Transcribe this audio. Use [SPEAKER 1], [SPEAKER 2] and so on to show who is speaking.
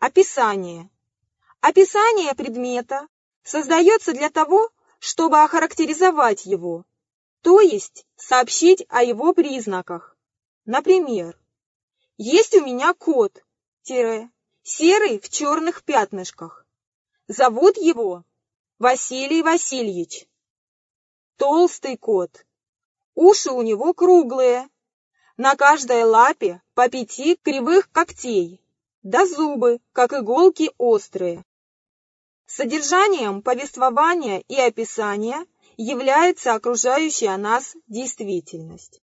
[SPEAKER 1] Описание. Описание предмета создается для того, чтобы охарактеризовать его, то есть сообщить о его признаках. Например, есть у меня кот, серый в черных пятнышках. Зовут его Василий Васильевич. Толстый кот. Уши у него круглые, на каждой лапе по 5 кривых когтей, да зубы, как иголки, острые. Содержанием повествования и описания является окружающая нас действительность.